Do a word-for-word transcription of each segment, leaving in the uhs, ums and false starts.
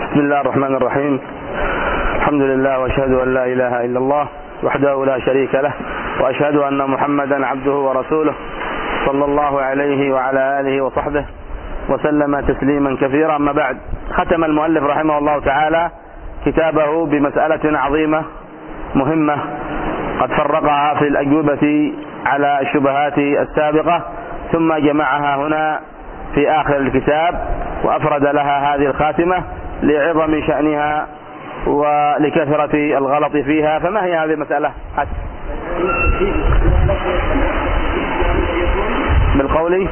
بسم الله الرحمن الرحيم. الحمد لله واشهد ان لا اله الا الله وحده لا شريك له، واشهد ان محمدا عبده ورسوله صلى الله عليه وعلى اله وصحبه وسلم تسليما كثيرا. اما بعد، ختم المؤلف رحمه الله تعالى كتابه بمسألة عظيمة مهمة قد فرقها في الأجوبة على الشبهات السابقة، ثم جمعها هنا في آخر الكتاب وأفرد لها هذه الخاتمة لعظم شأنها ولكثرة الغلط فيها. فما هي هذه المسألة؟ بالقول،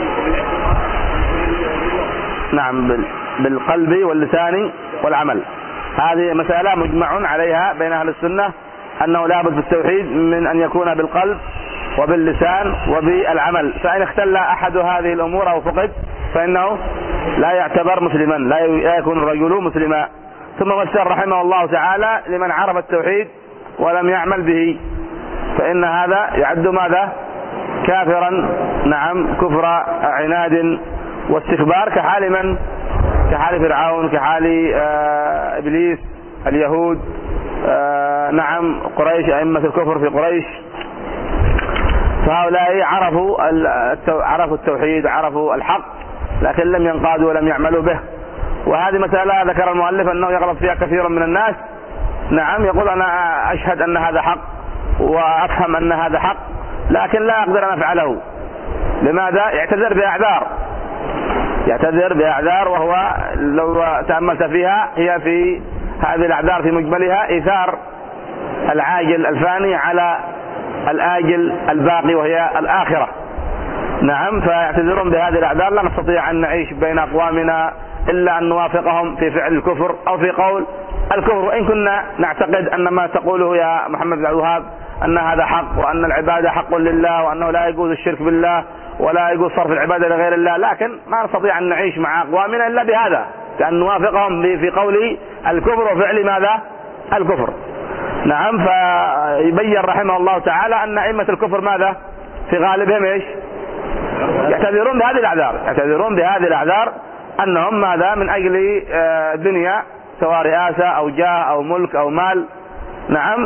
نعم، بالقلب واللسان والعمل. هذه مسألة مجمع عليها بين أهل السنة أنه لابد في التوحيد من أن يكون بالقلب وباللسان وبالعمل، فإن اختل أحد هذه الأمور أو فقد فإنه لا يعتبر مسلما، لا يكون الرجل مسلما. ثم وسر رحمه الله تعالى لمن عرف التوحيد ولم يعمل به فإن هذا يعد ماذا؟ كافرا، نعم، كفر عناد واستكبار، كحال من؟ كحال فرعون، كحال آه إبليس، اليهود، آه نعم، قريش، أئمة الكفر في قريش. فهؤلاء عرفوا عرفوا التوحيد، عرفوا الحق، لكن لم ينقادوا ولم يعملوا به. وهذه مسألة ذكر المؤلف أنه يغلط فيها كثير من الناس. نعم، يقول أنا أشهد أن هذا حق وأفهم أن هذا حق، لكن لا أقدر أن أفعله. لماذا؟ يعتذر بأعذار، يعتذر بأعذار وهو لو تأملت فيها هي في هذه الأعذار في مجملها إيثار العاجل الفاني على الآجل الباقي وهي الآخرة. نعم، فيعتذرون بهذه الأعذار. لا نستطيع أن نعيش بين أقوامنا إلا أن نوافقهم في فعل الكفر أو في قول الكفر، وإن كنا نعتقد أن ما تقوله يا محمد بن عبد الوهاب أن هذا حق، وأن العبادة حق لله، وأنه لا يجوز الشرك بالله ولا يجوز صرف العبادة لغير الله، لكن ما نستطيع أن نعيش مع أقوامنا إلا بهذا، كأن نوافقهم في قول الكفر وفعل ماذا؟ الكفر. نعم، فيبين رحمه الله تعالى أن أئمة الكفر ماذا؟ في غالبهم إيش؟ يعتذرون بهذه الأعذار، يعتذرون بهذه الأعذار أنهم ماذا؟ من أجل دنيا، سواء رئاسة أو جاه أو ملك أو مال، نعم،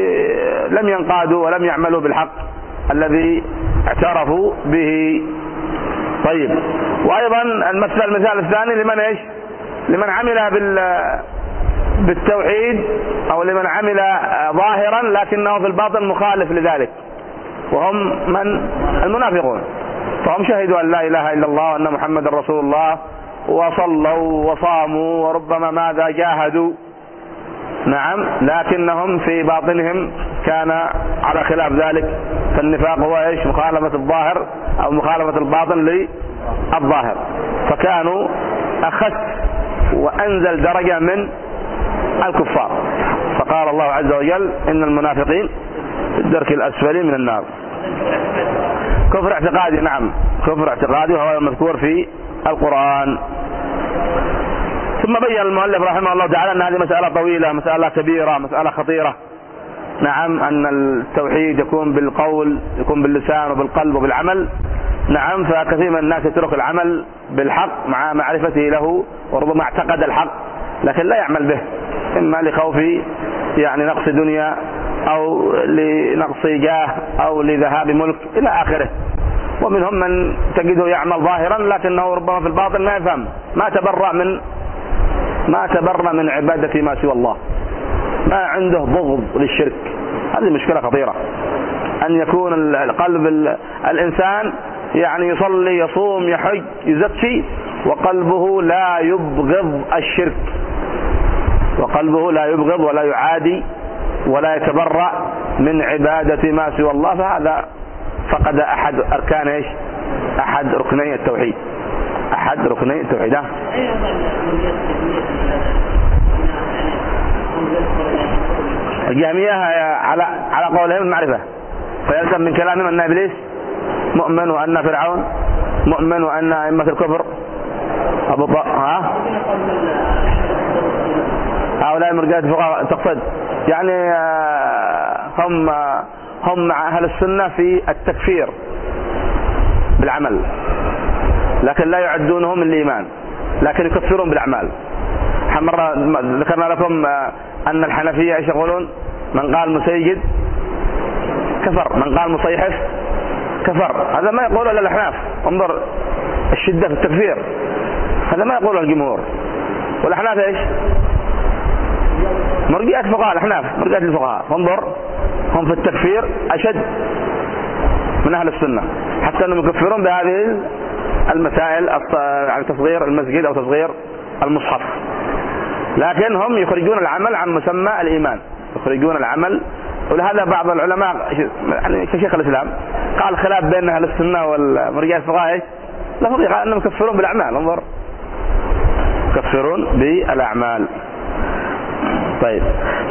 لم ينقادوا ولم يعملوا بالحق الذي اعترفوا به. طيب، وأيضا المثال المثال الثاني لمن إيش؟ لمن عمل بال بالتوحيد أو لمن عمل ظاهرا لكنه في الباطن مخالف لذلك، وهم من؟ المنافقون. فهم شهدوا أن لا إله إلا الله وأن محمد رسول الله، وصلوا وصاموا وربما ماذا؟ جاهدوا، نعم، لكنهم في باطنهم كان على خلاف ذلك. فالنفاق هو إيش؟ مخالفة الظاهر أو مخالفة الباطن للظاهر، فكانوا أخس وأنزل درجة من الكفار. فقال الله عز وجل إن المنافقين في الدرك الأسفل من النار. كفر اعتقادي، نعم، كفر اعتقادي وهو المذكور في القرآن. ثم بين المؤلف رحمه الله تعالى أن هذه مسألة طويلة، مسألة كبيرة، مسألة خطيرة. نعم، أن التوحيد يكون بالقول، يكون باللسان وبالقلب وبالعمل. نعم، فكثير من الناس يترك العمل بالحق مع معرفته له، وربما اعتقد الحق لكن لا يعمل به، إما لخوف يعني نقص دنيا أو لنقص جاه أو لذهاب ملك إلى آخره. ومنهم من تجده يعمل ظاهرا لكنه ربما في الباطن ما يفهم، ما تبرأ من ما تبرأ من عبادة ما سوى الله، ما عنده بغض للشرك. هذه مشكلة خطيرة، أن يكون القلب الإنسان يعني يصلي يصوم يحج يزكي وقلبه لا يبغض الشرك، وقلبه لا يبغض ولا يعادي ولا يتبرأ من عبادة ما سوى الله، فهذا فقد أحد أركان إيش؟ أحد ركني التوحيد، أحد ركني التوحيد. الجهمية على على قولهم المعرفة، فيلزم من كلامهم أن إبليس مؤمن، وأن فرعون مؤمن، وأن أئمة الكفر أبو ط... ها هؤلاء مرجئة فقهاء تقصد يعني هم هم مع أهل السنة في التكفير بالعمل، لكن لا يعدونهم من الإيمان، لكن يكفرون بالأعمال. مرة ذكرنا لكم أن الحنفية ايش يقولون؟ من قال مسيجد كفر، من قال مصيحف كفر. هذا ما يقوله إلا الأحناف. انظر الشدة في التكفير، هذا ما يقوله الجمهور. والأحناف ايش؟ مرجئة فقهاء الأحناف، مرجئة الفقهاء. انظر هم في التكفير أشد من أهل السنة، حتى أنهم يكفرون بهذه المسائل، يعني تصغير المسجد أو تصغير المصحف. لكن هم يخرجون العمل عن مسمى الإيمان، يخرجون العمل. ولهذا بعض العلماء يعني كشيخ الإسلام قال خلاف بين أهل السنة والمرجئة الفقهاء ايش؟ لا فرق، أنهم يكفرون بالأعمال. انظر يكفرون بالأعمال. طيب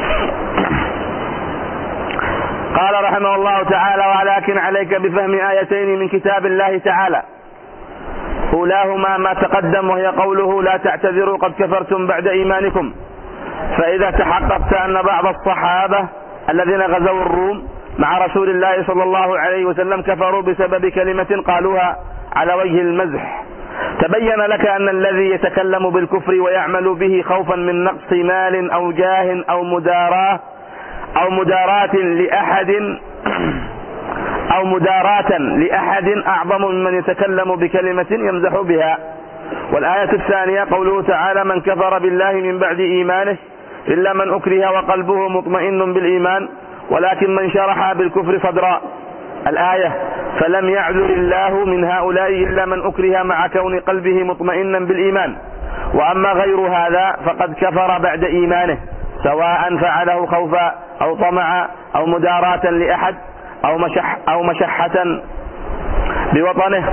قال رحمه الله تعالى: ولكن عليك بفهم آيتين من كتاب الله تعالى، أولاهما ما تقدم وهي قوله: لا تعتذروا قد كفرتم بعد إيمانكم. فإذا تحققت أن بعض الصحابة الذين غزوا الروم مع رسول الله صلى الله عليه وسلم كفروا بسبب كلمة قالوها على وجه المزح، تبين لك أن الذي يتكلم بالكفر ويعمل به خوفا من نقص مال أو جاه أو مداراة أو مداراة لأحد أو مداراة لأحد أعظم ممن يتكلم بكلمة يمزح بها. والآية الثانية قوله تعالى: من كفر بالله من بعد إيمانه إلا من أكره وقلبه مطمئن بالإيمان ولكن من شرح بالكفر صدرا. الآية: فلم يعذر الله من هؤلاء إلا من أكره مع كون قلبه مطمئنا بالإيمان، وأما غير هذا فقد كفر بعد إيمانه، سواء فعله خوفا أو طمعا أو مداراة لأحد أو مشح أو مشحة بوطنه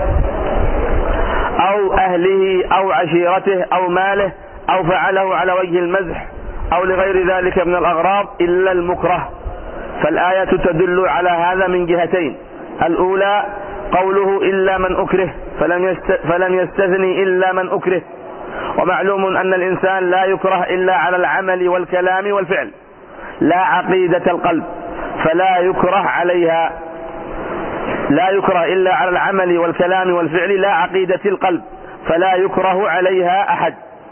أو أهله أو عشيرته أو ماله، أو فعله على وجه المزح أو لغير ذلك من الأغراض إلا المكره. فالآية تدل على هذا من جهتين: الأولى قوله إلا من أكره، فلم, يست... فلم يستثني إلا من أكره، ومعلوم أن الإنسان لا يكره إلا على العمل والكلام والفعل، لا عقيدة القلب، فلا يكره عليها، لا يكره إلا على العمل والكلام والفعل لا عقيدة القلب، فلا يكره عليها أحد.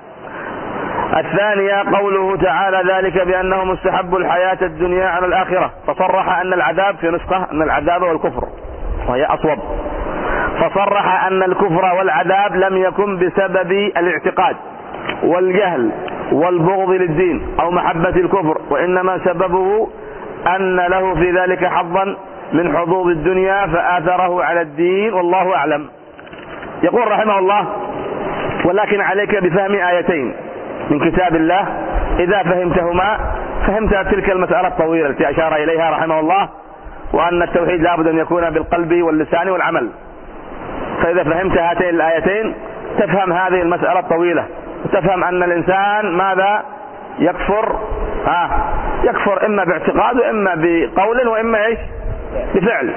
الثانية قوله تعالى: ذلك بأنه مستحب الحياة الدنيا على الآخرة، فصرح أن العذاب، في نسخة أن العذاب والكفر وهي أصوب، فصرح أن الكفر والعذاب لم يكن بسبب الاعتقاد والجهل والبغض للدين أو محبة الكفر، وإنما سببه أن له في ذلك حظا من حظوظ الدنيا فآثره على الدين، والله أعلم. يقول رحمه الله: ولكن عليك بفهم آيتين من كتاب الله، إذا فهمتهما فهمت تلك المسألة الطويلة التي أشار إليها رحمه الله، وأن التوحيد لابد أن يكون بالقلب واللسان والعمل. فإذا فهمت هاتين الآيتين تفهم هذه المسألة الطويلة، وتفهم أن الإنسان ماذا يكفر ها يكفر إما باعتقاد وإما بقول وإما إيش بفعل.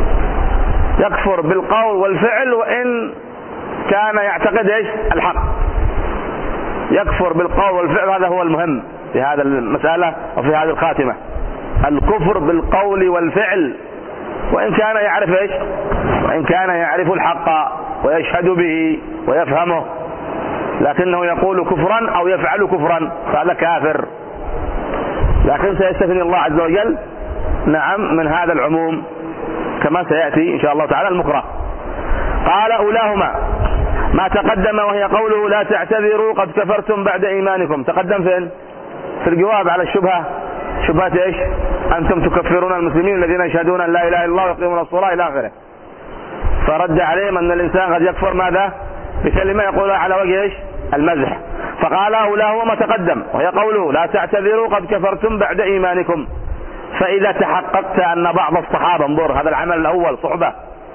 يكفر بالقول والفعل وإن كان يعتقد إيش الحق. يكفر بالقول والفعل، هذا هو المهم في هذا المسألة وفي هذه الخاتمة: الكفر بالقول والفعل، وإن كان يعرف إيش وإن كان يعرف الحق ويشهد به ويفهمه، لكنه يقول كفرا أو يفعل كفرا فهذا كافر. لكن سيستثني الله عز وجل نعم من هذا العموم كما سيأتي إن شاء الله تعالى المكره. قال: أولاهما ما تقدم وهي قوله: لا تعتذروا قد كفرتم بعد إيمانكم. تقدم فين؟ في الجواب على الشبهة. شبهة إيش؟ أنتم تكفرون المسلمين الذين يشهدون أن لا إله إلا الله ويقيمون الصلاة إلى آخره. فرد عليهم أن الإنسان قد يكفر ماذا؟ بكلمة يقولها على وجه إيش؟ المزح. فقال: أولاه ما تقدم وهي قوله: لا تعتذروا قد كفرتم بعد إيمانكم. فإذا تحققت أن بعض الصحابة، انظر هذا العمل الأول صحبة،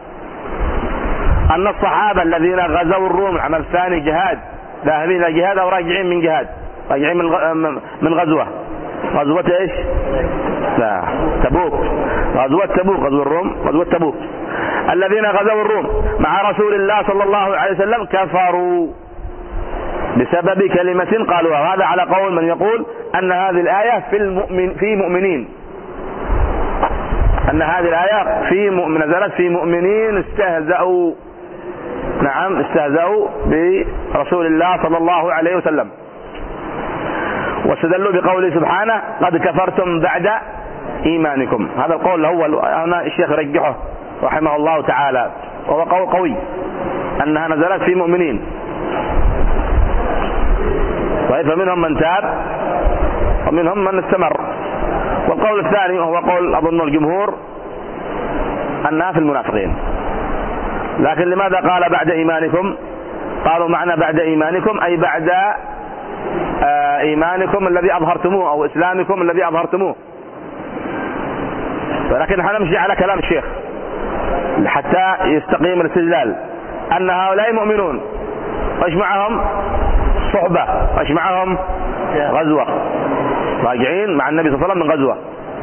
أن الصحابة الذين غزوا الروم، العمل الثاني جهاد، ذاهبين إلى جهاد أو راجعين من جهاد، راجعين من من غزوة، غزوة إيش؟ لا تبوك، غزوة تبوك، غزوة الروم، غزوة تبوك. الذين غزوا الروم مع رسول الله صلى الله عليه وسلم كفروا بسبب كلمة قالوها. وهذا على قول من يقول أن هذه الآية في المؤمن في مؤمنين، أن هذه الآية في مؤمن نزلت في مؤمنين استهزأوا، نعم استهزأوا برسول الله صلى الله عليه وسلم. واستدلوا بقوله سبحانه قد كفرتم بعد إيمانكم. هذا القول هو هنا الشيخ رجحه رحمه الله تعالى، وهو قول قوي أنها نزلت في مؤمنين، فمنهم من تاب ومنهم من استمر. والقول الثاني وهو قول أظن الجمهور أنها في المنافقين. لكن لماذا قال بعد إيمانكم؟ قالوا معنى بعد إيمانكم أي بعد إيمانكم الذي أظهرتموه أو إسلامكم الذي أظهرتموه. ولكن نحن نمشي على كلام الشيخ حتى يستقيم الاستدلال أن هؤلاء مؤمنون، وإيش معهم؟ صحبة، وإيش معهم؟ غزوة، راجعين مع النبي صلى الله عليه وسلم من غزوة،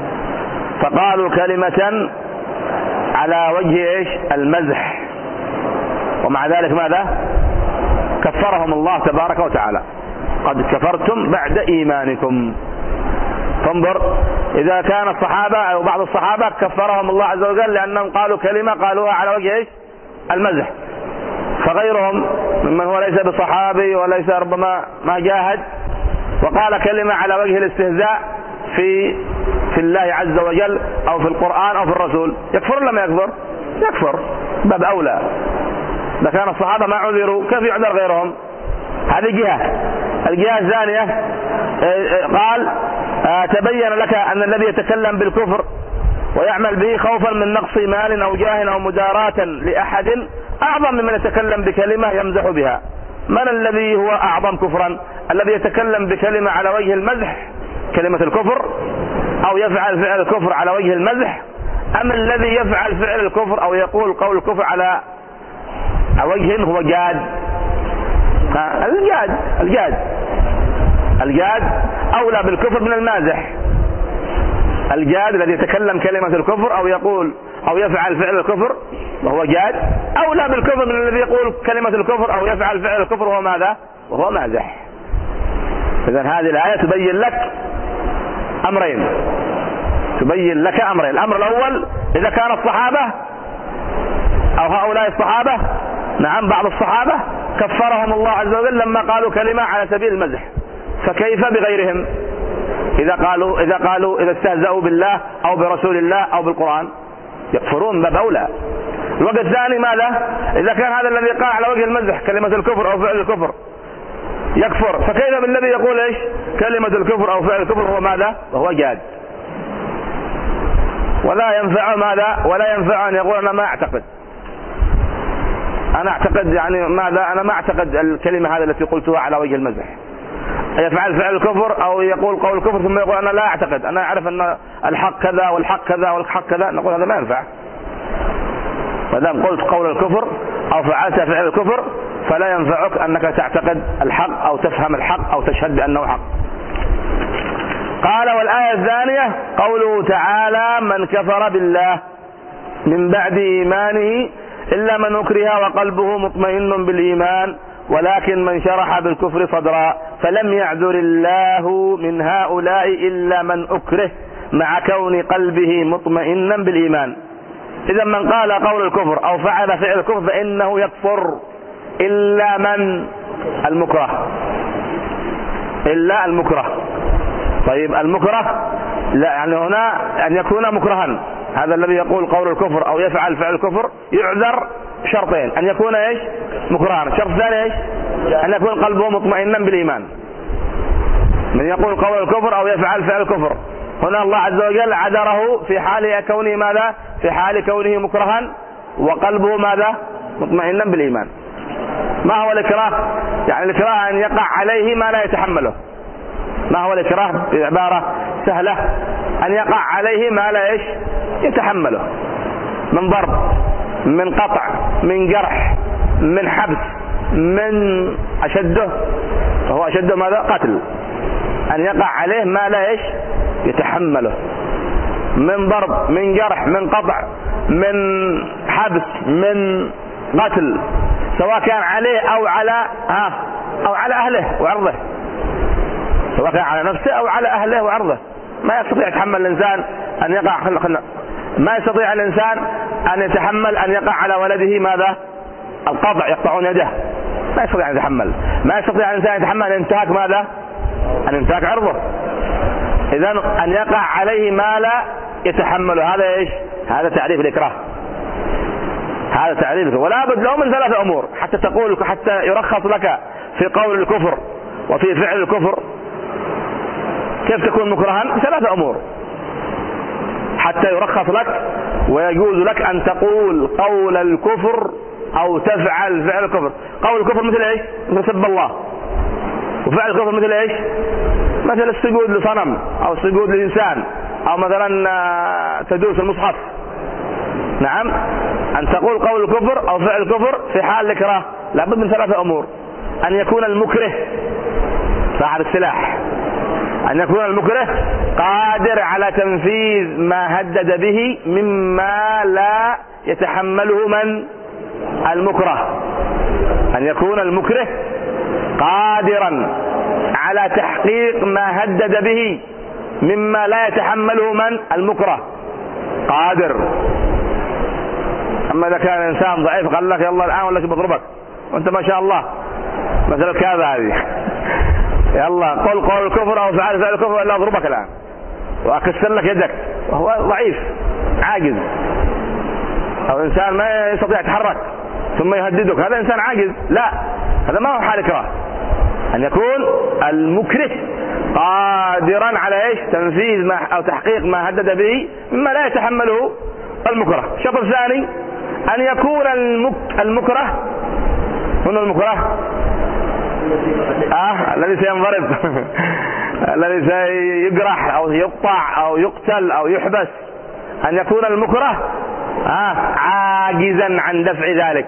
فقالوا كلمة على وجه إيش؟ المزح، ومع ذلك ماذا؟ كفرهم الله تبارك وتعالى. قد كفرتم بعد إيمانكم. فانظر، إذا كان الصحابة أو بعض الصحابة كفرهم الله عز وجل لأنهم قالوا كلمة قالوها على وجه إيش؟ المزح، فغيرهم ممن هو ليس بصحابي وليس ربما ما جاهد وقال كلمة على وجه الاستهزاء في في الله عز وجل أو في القرآن أو في الرسول، يكفر ولا ما يكفر؟ يكفر باب أولى. إذا كان الصحابة ما عذروا كيف يعذر غيرهم؟ هذه جهة. الجهة الثانية قال تبين لك أن الذي يتكلم بالكفر ويعمل به خوفا من نقص مال أو جاه أو مداراة لأحد أعظم ممن يتكلم بكلمة يمزح بها. من الذي هو أعظم كفرا؟ الذي يتكلم بكلمة على وجه المزح كلمة الكفر أو يفعل فعل الكفر على وجه المزح، أم الذي يفعل فعل الكفر أو يقول قول الكفر على وجه هو جاد؟ الجاد الجاد الجاد أولى بالكفر من المازح. الجاد الذي يتكلم كلمة الكفر أو يقول أو يفعل فعل الكفر وهو جاد أولى بالكفر من الذي يقول كلمة الكفر أو يفعل فعل الكفر وهو ماذا؟ وهو مازح. إذن هذه الآية تبين لك أمرين، تبين لك أمرين. الأمر الأول إذا كان الصحابة أو هؤلاء الصحابة، نعم بعض الصحابة كفرهم الله عز وجل لما قالوا كلمة على سبيل المزح، فكيف بغيرهم إذا قالوا إذا قالوا إذا استهزأوا بالله أو برسول الله أو بالقرآن؟ يكفرون باب أولى. الوقت الثاني ماذا؟ إذا كان هذا الذي قال على وجه المزح كلمة الكفر أو فعل الكفر يكفر، فكيف بالذي يقول إيش؟ كلمة الكفر أو فعل الكفر هو ماذا؟ وهو جاد. ولا ينفع ماذا؟ ولا ينفع أن يقول أنا ما أعتقد، أنا أعتقد يعني ماذا؟ أنا ما أعتقد الكلمة هذه التي قلتها على وجه المزح. يفعل فعل الكفر أو يقول قول الكفر ثم يقول أنا لا أعتقد، أنا أعرف أن الحق كذا والحق كذا والحق كذا، نقول هذا ما ينفع. فإذا قلت قول الكفر أو فعلت فعل الكفر فلا ينفعك أنك تعتقد الحق أو تفهم الحق أو تشهد بأنه حق. قال والآية الثانية قوله تعالى من كفر بالله من بعد إيمانه إلا من أكره وقلبه مطمئن بالإيمان ولكن من شرح بالكفر صدرا فلم يعذر الله من هؤلاء إلا من أكره مع كون قلبه مطمئنا بالإيمان. إذا من قال قول الكفر أو فعل فعل الكفر فإنه يكفر إلا من المكره، إلا المكره. طيب المكره لا يعني هنا أن يكون مكرها، هذا الذي يقول قول الكفر أو يفعل فعل الكفر يعذر شرطين، أن يكون إيش؟ مكرها. الشرط الثاني إيش؟ أن يكون قلبه مطمئنا بالإيمان. من يقول قول الكفر أو يفعل فعل الكفر هنا الله عز وجل عذره في حال كونه ماذا؟ في حال كونه مكرها وقلبه ماذا؟ مطمئنا بالإيمان. ما هو الإكراه؟ يعني الإكراه أن يقع عليه ما لا يتحمله. ما هو الإكراه؟ بعبارة سهلة أن يقع عليه ما لا إيش؟ يتحمله، من ضرب، من قطع، من جرح، من حبس، من أشده، فهو أشده ماذا؟ قتل. أن يقع عليه ما لا إيش؟ يتحمله، من ضرب، من جرح، من قطع، من حبس، من قتل، سواء كان عليه أو على ها أو على أهله وعرضه، سواء كان على نفسه أو على أهله وعرضه. ما يستطيع يتحمل الإنسان أن يقع خل خل ما يستطيع الإنسان أن يتحمل أن يقع على ولده ماذا؟ القطع، يقطعون يده، ما يستطيع أن يتحمل. ما يستطيع الإنسان يتحمل انتهاك ماذا؟ أن ينتهك عرضه. إذن أن يقع عليه ما لا يتحمله، هذا إيش؟ هذا تعريف الإكراه، هذا تعريف. ولا بد له من ثلاثة أمور حتى تقول، حتى يرخص لك في قول الكفر وفي فعل الكفر. كيف تكون مكرها؟ ثلاثة أمور حتى يرخص لك ويجوز لك أن تقول قول الكفر أو تفعل فعل الكفر. قول الكفر مثل إيش؟ مثل سب الله. وفعل الكفر مثل إيش؟ مثل السجود لصنم أو السجود لإنسان، أو مثلا تدوس المصحف. نعم، أن تقول قول الكفر أو فعل الكفر في حال الإكراه لابد من ثلاثة أمور: أن يكون المكره صاحب السلاح، أن يكون المكره قادر على تنفيذ ما هدد به مما لا يتحمله من المكره. أن يكون المكره قادرا على تحقيق ما هدد به مما لا يتحمله من المكره. قادر. أما إذا كان إنسان ضعيف قال لك يلا الآن ولا بضربك وأنت ما شاء الله مثل كذا هذه يلا قل قول الكفر أو فعل فعل الكفر إلا أضربك الآن وأكسر لك يدك، وهو ضعيف عاجز، أو إنسان ما يستطيع يتحرك ثم يهددك، هذا إنسان عاجز. لا، هذا ما هو حال إكراه. أن يكون المكره قادرا على إيش؟ تنفيذ ما أو تحقيق ما هدد به مما لا يتحمله المكره. الشرط الثاني أن يكون المك... المكره هنا المكره آه الذي سينضرب الذي سيجرح أو يقطع أو يقتل أو يحبس، أن يكون المكره آه عاجزا عن دفع ذلك،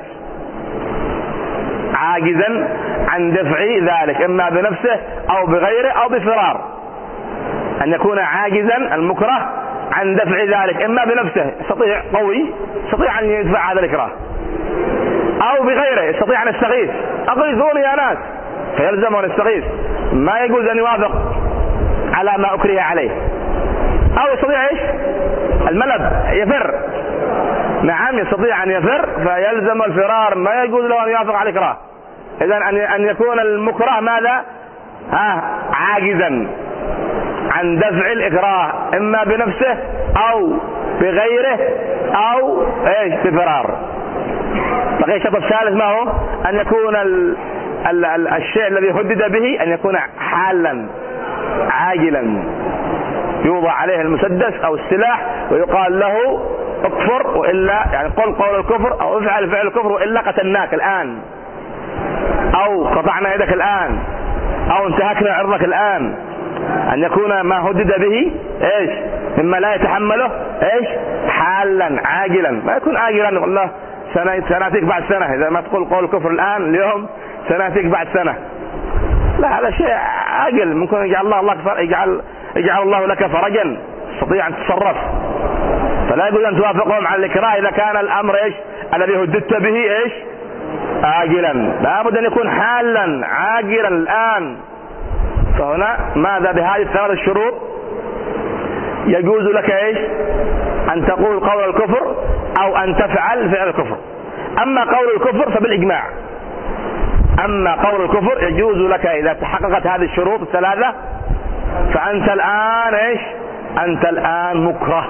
عاجزا عن دفع ذلك إما بنفسه أو بغيره أو بفرار. أن يكون عاجزا المكره عن دفع ذلك إما بنفسه، يستطيع قوي يستطيع أن يدفع هذا الإكراه، أو بغيره يستطيع أن يستغيث، أغيثوني يا ناس، فيلزم أن يستغيث، ما يجوز أن يوافق على ما أكره عليه. أو يستطيع إيش؟ الملب، يفر. نعم، يستطيع أن يفر فيلزم الفرار، ما يجوز له أن يوافق على الإكراه. إذن أن يكون المكره ماذا؟ ها عاجزا عن دفع الإكراه إما بنفسه أو بغيره أو إيش؟ بفرار. بقي الشرط الثالث ما هو؟ أن يكون ال ال ال الشيء الذي هدد به أن يكون حالا عاجلا، يوضع عليه المسدس أو السلاح ويقال له اكفر وإلا، يعني قل قول الكفر أو افعل فعل الكفر وإلا قتلناك الآن، أو قطعنا يدك الآن، أو انتهكنا عرضك الآن. أن يكون ما هدد به إيش؟ مما لا يتحمله إيش؟ حالا عاجلا، ما يكون عاجلا والله سنأتيك بعد سنة، إذا ما تقول قول الكفر الآن اليوم سنأتيك بعد سنة، لا، هذا شيء عاجل، ممكن يجعل الله الله يجعل يجعل الله لك فرجا تستطيع أن تتصرف. فلا يجوز أن توافقهم على الإكراه إذا كان الأمر إيش؟ الذي هددت به إيش؟ عاجلا، لا بد أن يكون حالا عاجلا الآن. فهنا ماذا بهذه الثلاث الشروط يجوز لك إيش؟ أن تقول قول الكفر أو أن تفعل فعل الكفر. أما قول الكفر فبالإجماع، أما قول الكفر يجوز لك إذا تحققت هذه الشروط الثلاثة، فأنت الآن إيش؟ أنت الآن مكره،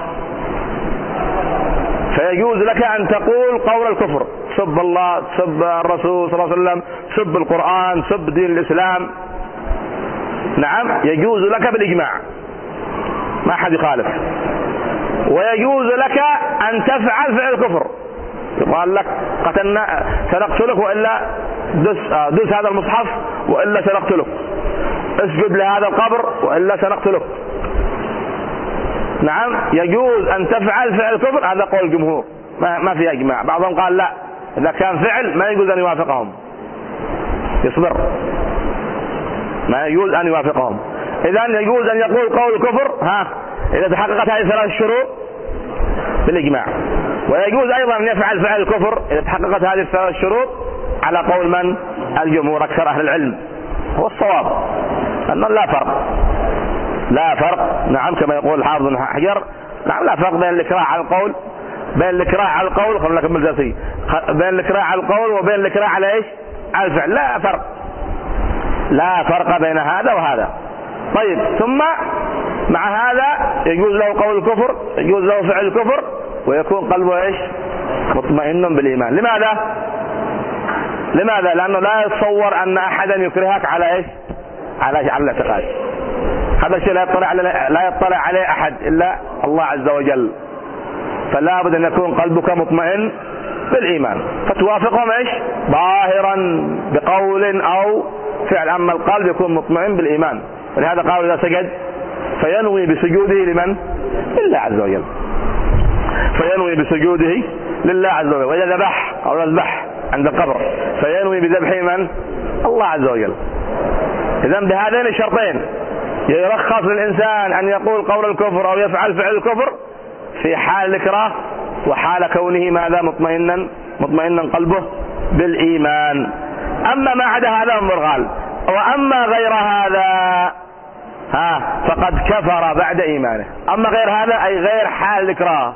فيجوز لك أن تقول قول الكفر، سب الله، سب الرسول صلى الله عليه وسلم، سب القرآن، سب دين الإسلام. نعم، يجوز لك بالإجماع، ما حد يخالف. ويجوز لك أن تفعل فعل الكفر، يقال لك قتلنا سنقتلك وإلا دس, دس هذا المصحف وإلا سنقتلك، اسجد لهذا القبر وإلا سنقتلك. نعم، يجوز أن تفعل فعل الكفر، هذا قول الجمهور، ما, ما في إجماع. بعضهم قال لا، إذا كان فعل ما يجوز أن يوافقهم، يصبر، ما يجوز أن يوافقهم. إذن يجوز أن يقول قول الكفر ها إذا تحققت هذه الثلاث الشروط بالإجماع. ويجوز أيضا أن يفعل فعل الكفر إذا تحققت هذه الثلاث الشروط على قول من؟ الجمهور، أكثر أهل العلم. هو الصواب أنه لا فرق، لا فرق. نعم، كما يقول الحافظ بن حجر، نعم، لا فرق بين الإكراه على القول بين الإكراه على القول خلنا نكمل درسي بين الإكراه على القول وبين الإكراه على إيش؟ على الفعل. لا فرق، لا فرق بين هذا وهذا. طيب ثم مع هذا يجوز له قول الكفر، يجوز له فعل الكفر، ويكون قلبه ايش؟ مطمئن بالإيمان. لماذا؟ لماذا؟ لأنه لا يتصور أن أحدا يكرهك على ايش؟ على على الاعتقاد. هذا الشيء لا يطلع عليه لا يطلع عليه أحد إلا الله عز وجل. فلا بد أن يكون قلبك مطمئن بالإيمان، فتوافقهم ايش؟ ظاهرا بقول أو فعل، أما القلب يكون مطمئن بالإيمان. ولهذا قالوا إذا سجد فينوي بسجوده لمن؟ لله عز وجل. فينوي بسجوده لله عز وجل. وإذا ذبح أو يذبح عند القبر فينوي بذبحه من؟ الله عز وجل. إذن بهذين الشرطين يرخص للإنسان أن يقول قول الكفر أو يفعل فعل الكفر في حال الإكراه وحال كونه ماذا؟ مطمئنا مطمئنا قلبه بالإيمان. أما ما عدا هذا مرغال. وأما غير هذا ها فقد كفر بعد إيمانه. أما غير هذا أي غير حال الإكراه،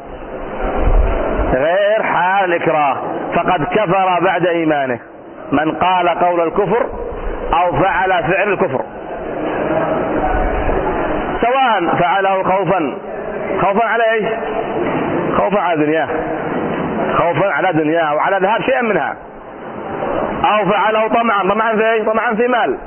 غير حال الإكراه فقد كفر بعد إيمانه من قال قول الكفر أو فعل فعل الكفر، سواء فعله خوفا خوفا على ايش؟ خوفا على دنياه، خوفا على دنياه وعلى ذهاب شيئا منها، أو فعله طمعا طمعا في ايش؟ طمعا في مال،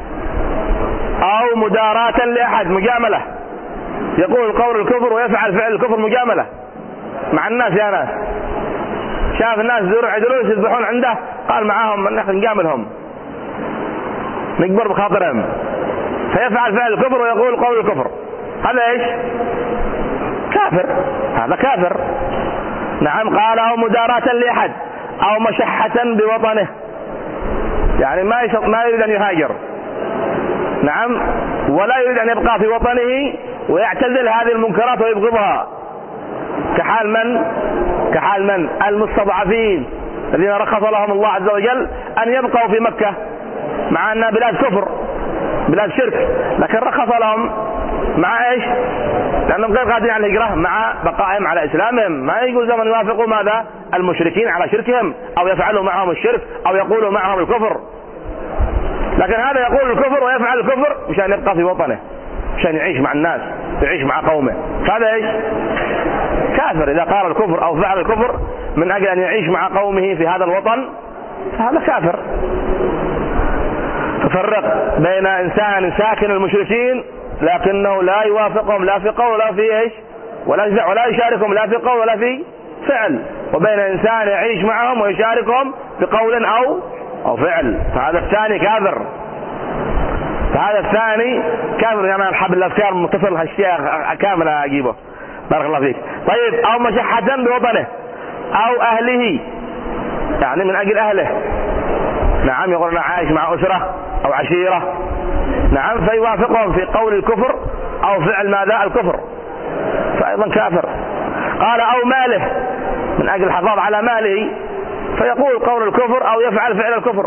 أو مداراة لأحد، مجاملة، يقول قول الكفر ويفعل فعل الكفر مجاملة مع الناس. يا ناس شاف الناس زرع دروس يذبحون عنده قال معاهم نحن نجاملهم نكبر بخاطرهم، فيفعل فعل الكفر ويقول قول الكفر. هذا ايش؟ كافر، هذا كافر. نعم. قال أو مداراة لأحد أو مشحة بوطنه، يعني ما ما يريد أن يهاجر، نعم، ولا يريد أن يبقى في وطنه ويعتزل هذه المنكرات ويبغضها، كحال من؟ كحال من؟ المستضعفين الذين رخص لهم الله عز وجل أن يبقوا في مكة مع أنها بلاد كفر بلاد شرك، لكن رخص لهم مع ايش؟ لأنهم غير قادرين على الهجرة، مع بقائهم على إسلامهم. ما يجوز لهم أن يوافقوا ماذا؟ المشركين على شركهم، أو يفعلوا معهم الشرك، أو يقولوا معهم الكفر. لكن هذا يقول الكفر ويفعل الكفر مشان يبقى في وطنه، مشان يعيش مع الناس، يعيش مع قومه. فهذا ايش؟ كافر. إذا قال الكفر أو فعل الكفر من أجل أن يعيش مع قومه في هذا الوطن فهذا كافر. تفرق بين إنسان ساكن المشركين لكنه لا يوافقهم لا في قول ولا في ايش ولا ولا يشاركهم لا في قول ولا في فعل، وبين إنسان يعيش معهم ويشاركهم بقول أو أو فعل، فهذا الثاني كافر. فهذا الثاني كافر. يعني أنا حاب الأفكار متصل هالشيء كاملة أجيبه، بارك الله فيك. طيب، أو مشحة بوطنه أو أهله، يعني من أجل أهله، نعم، يقول أنا عايش مع أسرة أو عشيرة، نعم، فيوافقهم في قول الكفر أو فعل ماذا؟ الكفر، فأيضا كافر. قال أو ماله، من أجل الحفاظ على ماله فيقول قول الكفر أو يفعل فعل الكفر،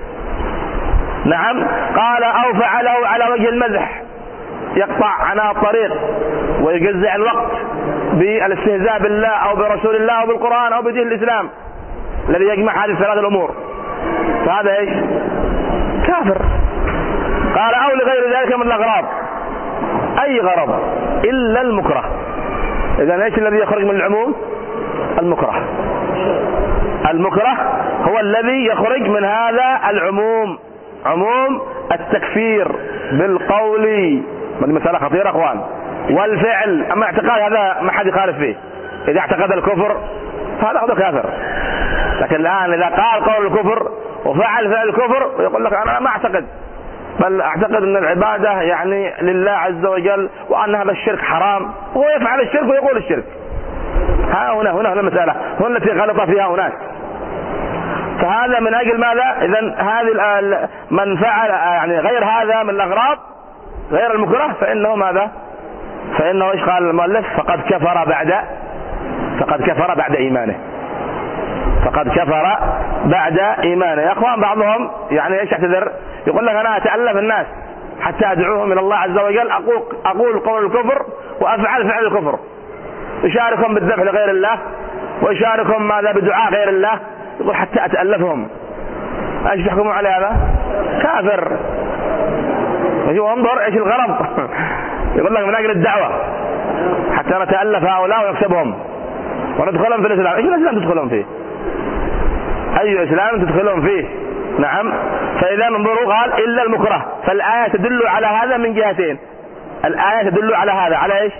نعم. قال أو فعله على وجه المزح، يقطع عناء الطريق ويجزع الوقت بالاستهزاء بالله أو برسول الله أو بالقرآن أو بدين الإسلام الذي يجمع هذه الثلاث الأمور، فهذا ايش؟ كافر. قال أو لغير ذلك من الأغراض، أي غرض إلا المكره. إذن ايش الذي يخرج من العموم؟ المكره. المكره هو الذي يخرج من هذا العموم، عموم التكفير بالقول، هذه مسألة خطيرة أخوان، والفعل. أما اعتقاد هذا ما حد يخالف فيه، إذا اعتقد الكفر فهذا هو كافر. لكن الآن إذا قال قول الكفر وفعل فعل الكفر ويقول لك أنا ما أعتقد، بل أعتقد أن العبادة يعني لله عز وجل وأن هذا الشرك حرام، وهو يفعل الشرك ويقول الشرك. ها هنا هنا هنا المسألة، هنا التي غلط فيها أناس. فهذا من أجل ماذا؟ إذن هذه من فعل يعني غير هذا من الأغراض غير المكره فإنه ماذا؟ فإنه إيش قال المؤلف؟ فقد كفر بعد فقد كفر بعد إيمانه. فقد كفر بعد إيمانه. يا أخوان بعضهم يعني إيش يعتذر؟ يقول لك أنا أتألف الناس حتى أدعوهم إلى الله عز وجل، أقول, أقول قول الكفر وأفعل فعل الكفر، يشاركهم بالذبح لغير الله ويشاركهم ماذا؟ بدعاء غير الله، يقول حتى أتألفهم. ايش تحكموا على هذا؟ كافر. شوف انظر ايش الغرض. يقول لك من اجل الدعوة حتى نتألف هؤلاء ويكسبهم وندخلهم في الاسلام. ايش الاسلام تدخلهم فيه؟ اي اسلام تدخلهم فيه؟ نعم. فاذا انظروا قال الا المكره، فالايه تدل على هذا من جهتين. الايه تدل على هذا، على ايش؟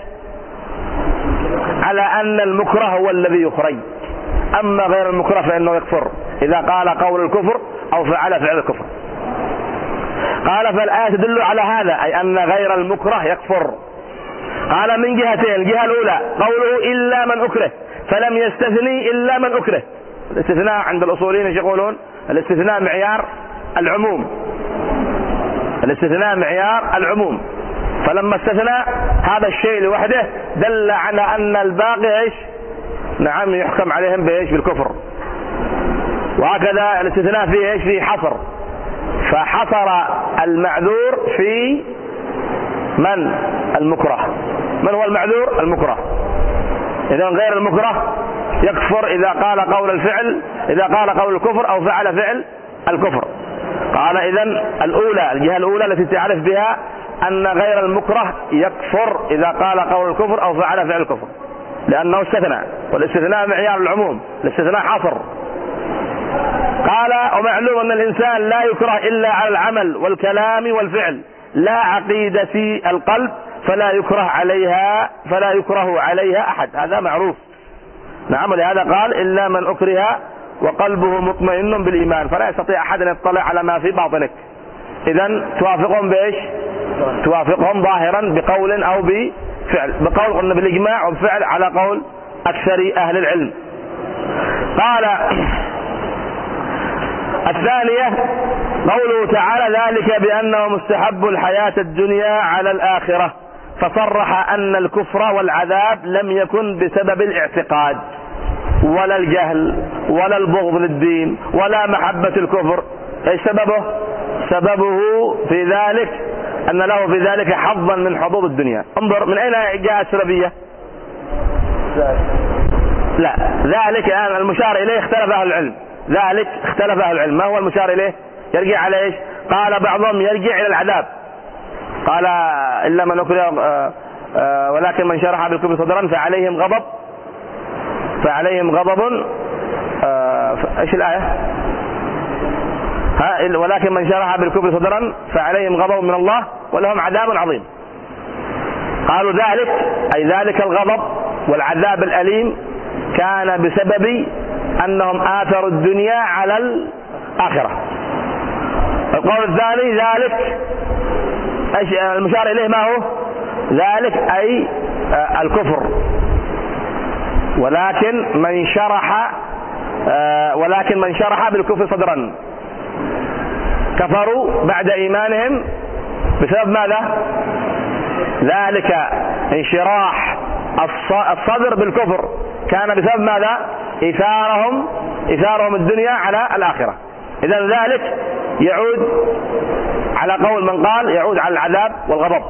على ان المكره هو الذي يخرج، اما غير المكره فانه يكفر اذا قال قول الكفر او فعل فعل الكفر. قال فالايه تدل على هذا، اي ان غير المكره يكفر. قال من جهتين، الجهه الاولى قوله الا من اكره، فلم يستثني الا من اكره. الاستثناء عند الاصوليين ايش يقولون؟ الاستثناء معيار العموم، الاستثناء معيار العموم. فلما استثنى هذا الشيء لوحده دل على ان الباقي ايش؟ نعم يحكم عليهم بايش؟ بالكفر. وهكذا الاستثناء فيه ايش؟ فيه حصر، فحصر المعذور في من؟ المكره. من هو المعذور؟ المكره. اذا غير المكره يكفر اذا قال قول الفعل، اذا قال قول الكفر او فعل فعل الكفر. قال اذا الاولى، الجهه الاولى التي تعرف بها ان غير المكره يكفر اذا قال قول الكفر او فعل فعل الكفر، لانه استثنى، والاستثناء معيار العموم، الاستثناء حصر. قال ومعلوم ان الانسان لا يكره الا على العمل والكلام والفعل، لا عقيدة في القلب، فلا يكره عليها فلا يكره عليها احد، هذا معروف. نعم. لهذا قال الا من اكره وقلبه مطمئن بالايمان، فلا يستطيع احد ان يطلع على ما في باطنك. اذا توافقهم بايش؟ توافقهم ظاهرا بقول او بفعل. بقول قلنا بالاجماع، وبفعل على قول اكثر اهل العلم. قال الثانية قوله تعالى ذلك بأنه مستحب الحياة الدنيا على الآخرة، فصرح أن الكفر والعذاب لم يكن بسبب الاعتقاد ولا الجهل ولا البغض للدين ولا محبة الكفر. ايش سببه؟ سببه في ذلك أن له في ذلك حظا من حظوظ الدنيا. انظر من أين جاء السببية؟ لا، ذلك الآن المشار إليه اختلف أهل العلم، ذلك اختلف أهل العلم. ما هو المشار إليه؟ يرجع على ايش؟ قال بعضهم يرجع إلى العذاب، قال إلا من أكره ولكن من شرح بالكفر صدرا فعليهم غضب فعليهم غضب ايش الآية؟ ها ولكن من شرح بالكفر صدرا فعليهم غضب من الله ولهم عذاب عظيم. قالوا ذلك أي ذلك الغضب والعذاب الأليم كان بسبب أنهم آثروا الدنيا على الآخرة. القول الثاني ذلك المشار إليه ما هو؟ ذلك أي الكفر، ولكن من شرح ولكن من شرح بالكفر صدرا كفروا بعد إيمانهم بسبب ماذا؟ ذلك انشراح الصدر بالكفر كان بسبب ماذا؟ إثارهم إثارهم الدنيا على الآخرة. إذا ذلك يعود على قول من قال يعود على العذاب والغضب،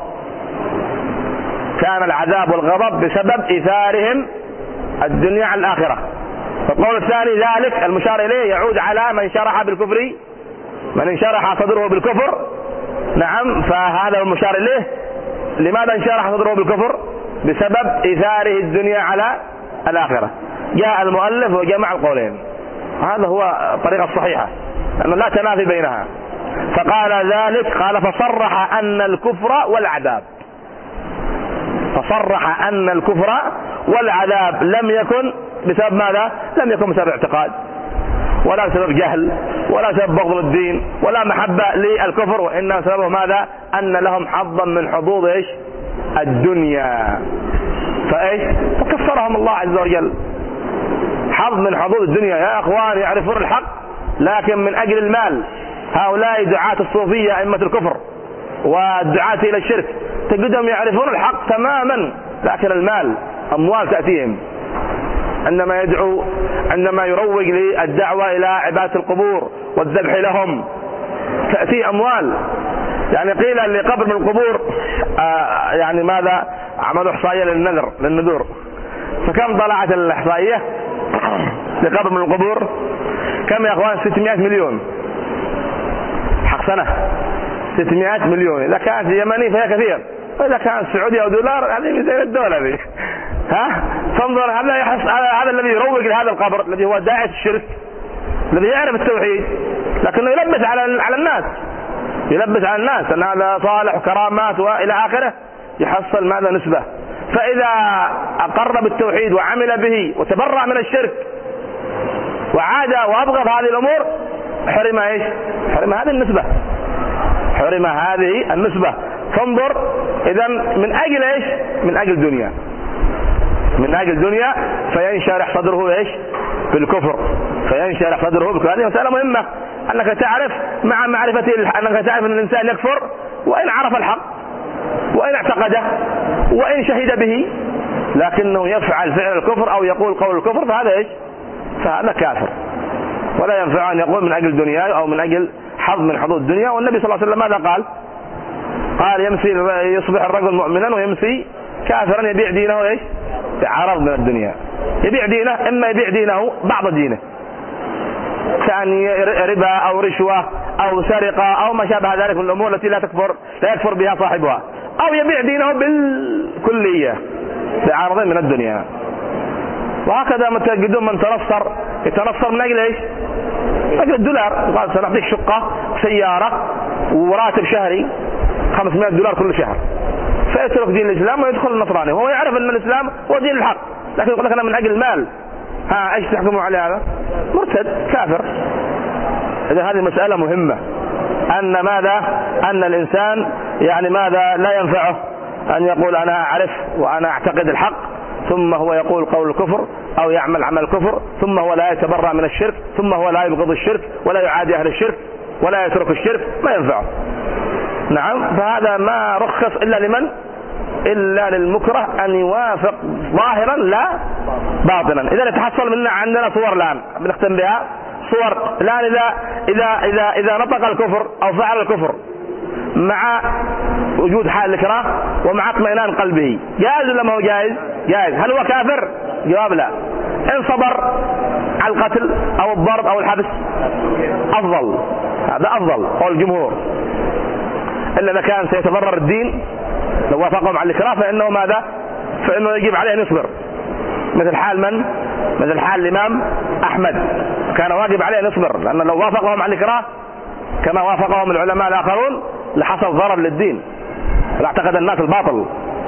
كان العذاب والغضب بسبب إثارهم الدنيا على الآخرة. القول الثاني ذلك المشار إليه يعود على من شرح بالكفر، من انشرح صدره بالكفر. نعم، فهذا المشار إليه. لماذا انشرح صدره بالكفر؟ بسبب إثاره الدنيا على الآخرة. جاء المؤلف وجمع القولين، هذا هو الطريقة الصحيحة أنه لا تنافي بينها. فقال ذلك قال فصرح أن الكفر والعذاب فصرح أن الكفر والعذاب لم يكن بسبب ماذا؟ لم يكن بسبب اعتقاد ولا بسبب جهل ولا بسبب بغض الدين ولا محبة للكفر، وإنما سببه ماذا؟ أن لهم حظا من حظوظ إيش؟ الدنيا. فإيش؟ فكفرهم الله عز وجل. حظ من حظوظ الدنيا يا أخوان، يعرفون الحق لكن من أجل المال. هؤلاء دعاة الصوفية أئمة الكفر والدعاة إلى الشرك تجدهم يعرفون الحق تماما، لكن المال أموال تأتيهم. عندما يدعو عندما يروج للدعوة إلى عبادة القبور والذبح لهم تأتي أموال. يعني قيل لقبر من القبور آه يعني ماذا؟ عملوا إحصائية للنذر للنذور، فكم طلعت الإحصائية لقبر من القبور؟ كم يا أخوان؟ ستمائة مليون حق سنة. ستمائة مليون، إذا كانت يمني فهي كثير، وإذا كانت سعودي أو دولار هذه مثل الدولة ذي. ها فانظر، هذا يحس هذا الذي يروج لهذا القبر الذي هو داعية الشرك، الذي يعرف التوحيد لكنه يلبس على على الناس، يلبس على الناس أن هذا صالح وكرامات وإلى آخره، يحصل ماذا نسبة. فإذا أقر بالتوحيد وعمل به وتبرع من الشرك وعاد وأبغض هذه الأمور، حرم إيش؟ حرم هذه النسبة، حرم هذه النسبة. فانظر إذا من أجل إيش؟ من أجل دنيا، من أجل دنيا فينشرح صدره إيش؟ بالكفر، فينشرح صدره بالكفر. هذه مسألة مهمة أنك تعرف، مع معرفة أنك تعرف أن الإنسان يكفر وإن عرف الحق وإن اعتقده وإن شهد به، لكنه يفعل فعل الكفر أو يقول قول الكفر، فهذا إيش؟ فهذا كافر، ولا ينفع أن يقول من أجل دنيا أو من أجل حظ من حظوظ الدنيا. والنبي صلى الله عليه وسلم ماذا قال؟ قال يمسي يصبح الرجل مؤمنا ويمسي كافرا يبيع دينه إيش؟ بعرض من الدنيا، يبيع دينه، إما يبيع دينه بعض دينه كان ربا أو رشوة أو سرقة أو ما شابه ذلك من الأمور التي لا تكفر لا يكفر بها صاحبها، أو يبيع دينه بالكلية بعرض من الدنيا. وهكذا ما تجدون من تنصر يتنصر من أجل إيش؟ أجل الدولار، قال سنعطيك شقة سيارة وراتب شهري خمسمائة دولار كل شهر، فيترك دين الإسلام ويدخل النصراني، وهو يعرف أن الإسلام هو دين الحق، لكن يقول لك أنا من أجل المال. ها ايش تحكموا على هذا؟ مرتد كافر. إذا هذه مسألة مهمة، أن ماذا؟ أن الإنسان يعني ماذا لا ينفعه أن يقول أنا أعرف وأنا أعتقد الحق ثم هو يقول قول الكفر أو يعمل عمل الكفر، ثم هو لا يتبرأ من الشرك، ثم هو لا يبغض الشرك ولا يعادي أهل الشرك ولا يترك الشرك، ما ينفعه. نعم، فهذا ما رخص إلا لمن؟ إلا للمكره أن يوافق ظاهرا لا باطنا. إذا يتحصل منا عندنا صور الآن بنختم بها، صور الآن إذا إذا إذا إذا نطق الكفر أو فعل الكفر مع وجود حال الإكراه ومع اطمئنان قلبه، جائز ولا ما هو جائز؟ جائز. هل هو كافر؟ جواب لا. إن صبر على القتل أو الضرب أو الحبس أفضل، هذا أفضل قول الجمهور، إلا إذا كان سيتضرر الدين لو وافقهم على الإكراه فإنه ماذا؟ فإنه يجب عليه أن يصبر، مثل حال من؟ مثل حال الإمام أحمد، كان واجب عليه أن يصبر، لأن لو وافقهم على الإكراه كما وافقهم العلماء الآخرون لحصل ضرر للدين، لاعتقد الناس الباطل.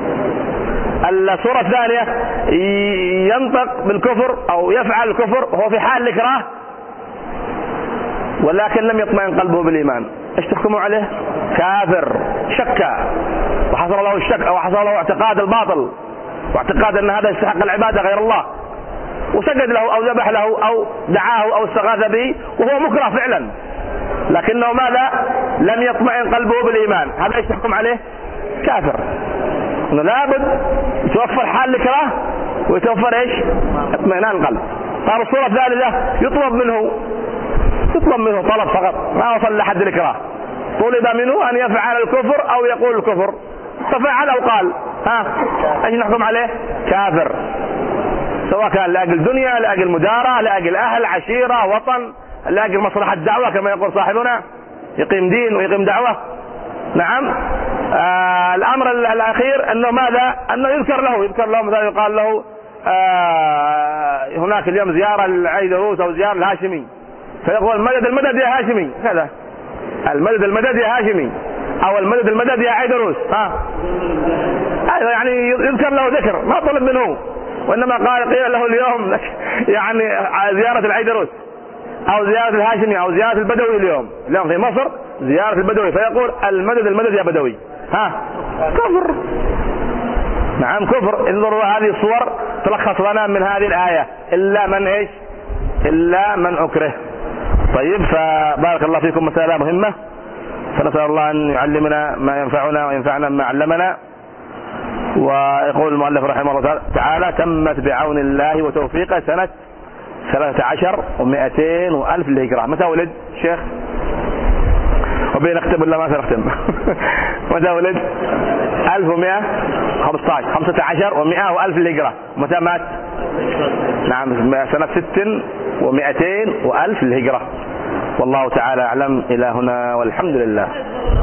الصورة الثانية ينطق بالكفر أو يفعل الكفر وهو في حال الإكراه ولكن لم يطمئن قلبه بالإيمان، ايش تحكموا عليه؟ كافر، شك وحصل له الشك أو حصل له اعتقاد الباطل واعتقاد أن هذا يستحق العبادة غير الله، وسجد له أو ذبح له أو دعاه أو استغاث به وهو مكره فعلا، لكنه ماذا؟ لم يطمئن قلبه بالإيمان، هذا ايش تحكم عليه؟ كافر. لابد يتوفر حال الإكراه ويتوفر ايش؟ اطمئنان القلب. قال الصورة الثالثة يطلب منه يطلب منه طلب فقط، ما وصل لحد الإكراه، طلب منه أن يفعل الكفر أو يقول الكفر ففعل أو قال، ها ايش نحكم عليه؟ كافر، سواء كان لأجل دنيا، لأجل مدارة، لأجل أهل، عشيرة، وطن، لأجل مصلحة دعوة كما يقول صاحبنا، يقيم دين ويقيم دعوة. نعم. آه الأمر الأخير أنه ماذا؟ أنه يذكر له يذكر له مثلا يقال له آه هناك اليوم زيارة العيدروس أو زيارة الهاشمي، فيقول المدد المدد يا هاشمي، كذا المدد المدد يا هاشمي أو المدد المدد يا عيدروس، ها أيوة، يعني يذكر له ذكر، ما طلب منه، وإنما قال قيل له اليوم يعني زيارة العيدروس أو زيارة الهاشمي أو زيارة البدوي، اليوم اليوم في مصر زيارة البدوي، فيقول المدد المدد يا بدوي، ها كفر. نعم كفر. انظروا هذه الصور تلخص لنا من هذه الآية، إلا من إيش؟ إلا من أكره. طيب، فبارك الله فيكم، مسألة مهمة، فنسأل الله أن يعلمنا ما ينفعنا وينفعنا ما علمنا. ويقول المؤلف رحمه الله تعالى: تمت بعون الله وتوفيقه سنة ثلاثة عشر ومئتين وألف للهجرة. متى ولد شيخ؟ وبين نختم ولا ما سنختم؟ متى ولد؟ ألف ومئة وخمسة عشر، خمسة عشر ومئة وألف للهجرة. متى مات؟ نعم، سنة ست ومئتين وألف للهجرة. والله تعالى أعلم. إلى هنا والحمد لله.